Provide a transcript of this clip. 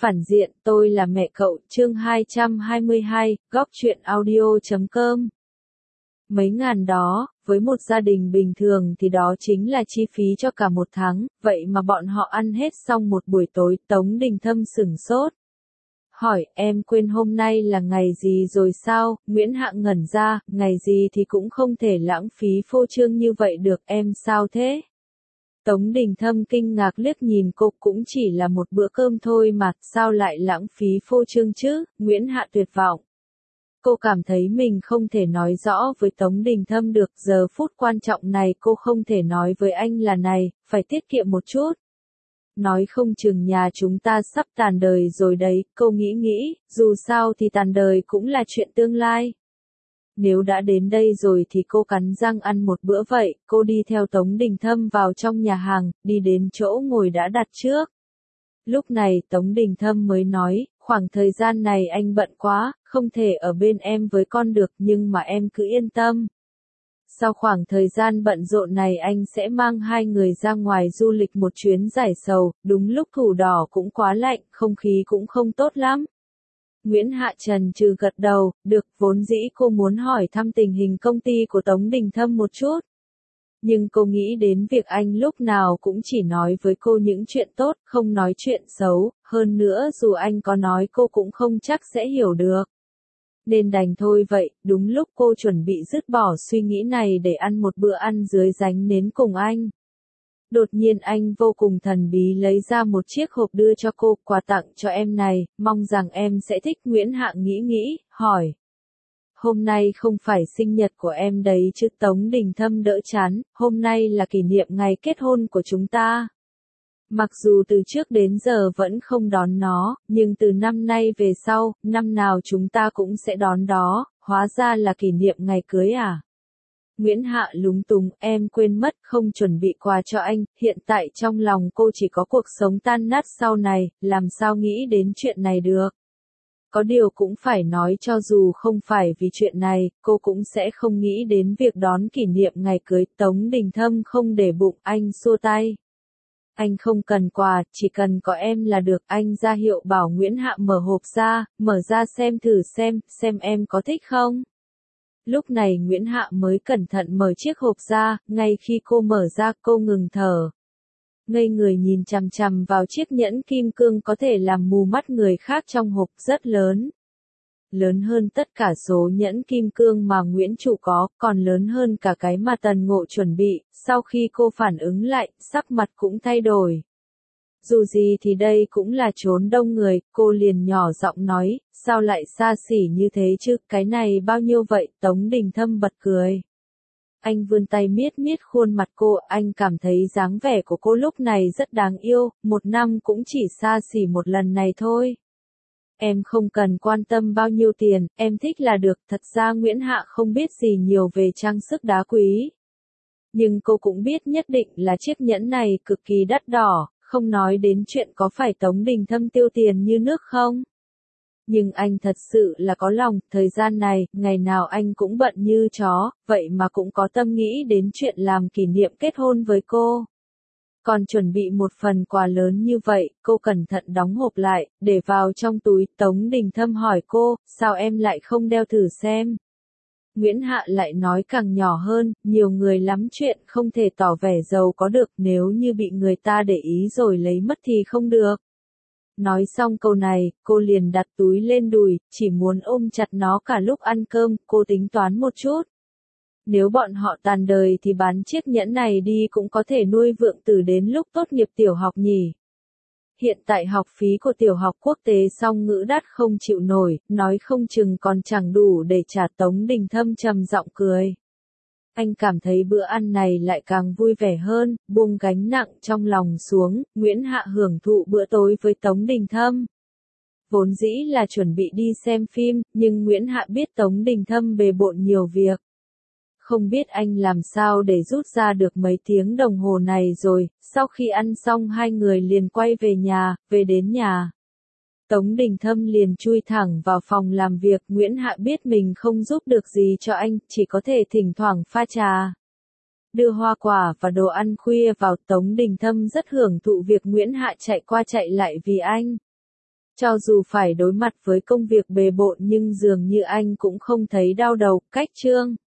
Phản diện, tôi là mẹ cậu, chương 222, góc truyện audio.com. Mấy ngàn đó, với một gia đình bình thường thì đó chính là chi phí cho cả một tháng, vậy mà bọn họ ăn hết xong một buổi tối. Tống Đình Thâm sửng sốt. Hỏi, em quên hôm nay là ngày gì rồi sao? Nguyễn Hạ ngẩn ra, ngày gì thì cũng không thể lãng phí phô trương như vậy được, em sao thế? Tống Đình Thâm kinh ngạc liếc nhìn cô, cũng chỉ là một bữa cơm thôi mà, sao lại lãng phí phô trương chứ? Nguyễn Hạ tuyệt vọng. Cô cảm thấy mình không thể nói rõ với Tống Đình Thâm được, giờ phút quan trọng này cô không thể nói với anh là này, phải tiết kiệm một chút. Nói không chừng nhà chúng ta sắp tàn đời rồi đấy, cô nghĩ, dù sao thì tàn đời cũng là chuyện tương lai. Nếu đã đến đây rồi thì cô cắn răng ăn một bữa vậy. Cô đi theo Tống Đình Thâm vào trong nhà hàng, đi đến chỗ ngồi đã đặt trước. Lúc này Tống Đình Thâm mới nói, khoảng thời gian này anh bận quá, không thể ở bên em với con được, nhưng mà em cứ yên tâm. Sau khoảng thời gian bận rộn này anh sẽ mang hai người ra ngoài du lịch một chuyến giải sầu. Đúng lúc Thủ Đỏ cũng quá lạnh, không khí cũng không tốt lắm. Nguyễn Hạ chần chừ gật đầu, được, vốn dĩ cô muốn hỏi thăm tình hình công ty của Tống Đình Thâm một chút. Nhưng cô nghĩ đến việc anh lúc nào cũng chỉ nói với cô những chuyện tốt, không nói chuyện xấu, hơn nữa dù anh có nói cô cũng không chắc sẽ hiểu được. Nên đành thôi vậy. Đúng lúc cô chuẩn bị dứt bỏ suy nghĩ này để ăn một bữa ăn dưới ránh nến cùng anh. Đột nhiên anh vô cùng thần bí lấy ra một chiếc hộp đưa cho cô, quà tặng cho em này, mong rằng em sẽ thích. Nguyễn Hạ nghĩ, hỏi. Hôm nay không phải sinh nhật của em đấy chứ? Tống Đình Thâm đỡ chán, hôm nay là kỷ niệm ngày kết hôn của chúng ta. Mặc dù từ trước đến giờ vẫn không đón nó, nhưng từ năm nay về sau, năm nào chúng ta cũng sẽ đón đó, hóa ra là kỷ niệm ngày cưới à? Nguyễn Hạ lúng túng, em quên mất không chuẩn bị quà cho anh, hiện tại trong lòng cô chỉ có cuộc sống tan nát sau này, làm sao nghĩ đến chuyện này được. Có điều cũng phải nói cho dù không phải vì chuyện này, cô cũng sẽ không nghĩ đến việc đón kỷ niệm ngày cưới. Tống Đình Thâm không để bụng, anh xua tay. Anh không cần quà, chỉ cần có em là được. Anh ra hiệu bảo Nguyễn Hạ mở hộp ra, mở ra xem thử xem em có thích không. Lúc này Nguyễn Hạ mới cẩn thận mở chiếc hộp ra, ngay khi cô mở ra cô ngừng thở. Ngây người nhìn chằm chằm vào chiếc nhẫn kim cương có thể làm mù mắt người khác trong hộp, rất lớn. Lớn hơn tất cả số nhẫn kim cương mà Nguyễn Chủ có, còn lớn hơn cả cái mà Tần Ngộ chuẩn bị. Sau khi cô phản ứng lại, sắc mặt cũng thay đổi. Dù gì thì đây cũng là chốn đông người, cô liền nhỏ giọng nói, sao lại xa xỉ như thế chứ, cái này bao nhiêu vậy? Tống Đình Thâm bật cười. Anh vươn tay miết khuôn mặt cô, anh cảm thấy dáng vẻ của cô lúc này rất đáng yêu, một năm cũng chỉ xa xỉ một lần này thôi. Em không cần quan tâm bao nhiêu tiền, em thích là được. Thật ra Nguyễn Hạ không biết gì nhiều về trang sức đá quý. Nhưng cô cũng biết nhất định là chiếc nhẫn này cực kỳ đắt đỏ, không nói đến chuyện có phải Tống Đình Thâm tiêu tiền như nước không. Nhưng anh thật sự là có lòng, thời gian này, ngày nào anh cũng bận như chó, vậy mà cũng có tâm nghĩ đến chuyện làm kỷ niệm kết hôn với cô. Còn chuẩn bị một phần quà lớn như vậy, cô cẩn thận đóng hộp lại, để vào trong túi. Tống Đình Thâm hỏi cô, sao em lại không đeo thử xem? Nguyễn Hạ lại nói càng nhỏ hơn, nhiều người lắm chuyện không thể tỏ vẻ giàu có được, nếu như bị người ta để ý rồi lấy mất thì không được. Nói xong câu này, cô liền đặt túi lên đùi, chỉ muốn ôm chặt nó cả lúc ăn cơm. Cô tính toán một chút. Nếu bọn họ tàn đời thì bán chiếc nhẫn này đi cũng có thể nuôi Vượng Tử đến lúc tốt nghiệp tiểu học nhỉ. Hiện tại học phí của tiểu học quốc tế song ngữ đắt không chịu nổi, nói không chừng còn chẳng đủ để trả. Tống Đình Thâm trầm giọng cười. Anh cảm thấy bữa ăn này lại càng vui vẻ hơn, buông gánh nặng trong lòng xuống. Nguyễn Hạ hưởng thụ bữa tối với Tống Đình Thâm. Vốn dĩ là chuẩn bị đi xem phim, nhưng Nguyễn Hạ biết Tống Đình Thâm bề bộn nhiều việc. Không biết anh làm sao để rút ra được mấy tiếng đồng hồ này rồi. Sau khi ăn xong hai người liền quay về nhà. Về đến nhà, Tống Đình Thâm liền chui thẳng vào phòng làm việc. Nguyễn Hạ biết mình không giúp được gì cho anh, chỉ có thể thỉnh thoảng pha trà, đưa hoa quả và đồ ăn khuya vào. Tống Đình Thâm rất hưởng thụ việc Nguyễn Hạ chạy qua chạy lại vì anh. Cho dù phải đối mặt với công việc bề bộn nhưng dường như anh cũng không thấy đau đầu. Cách chương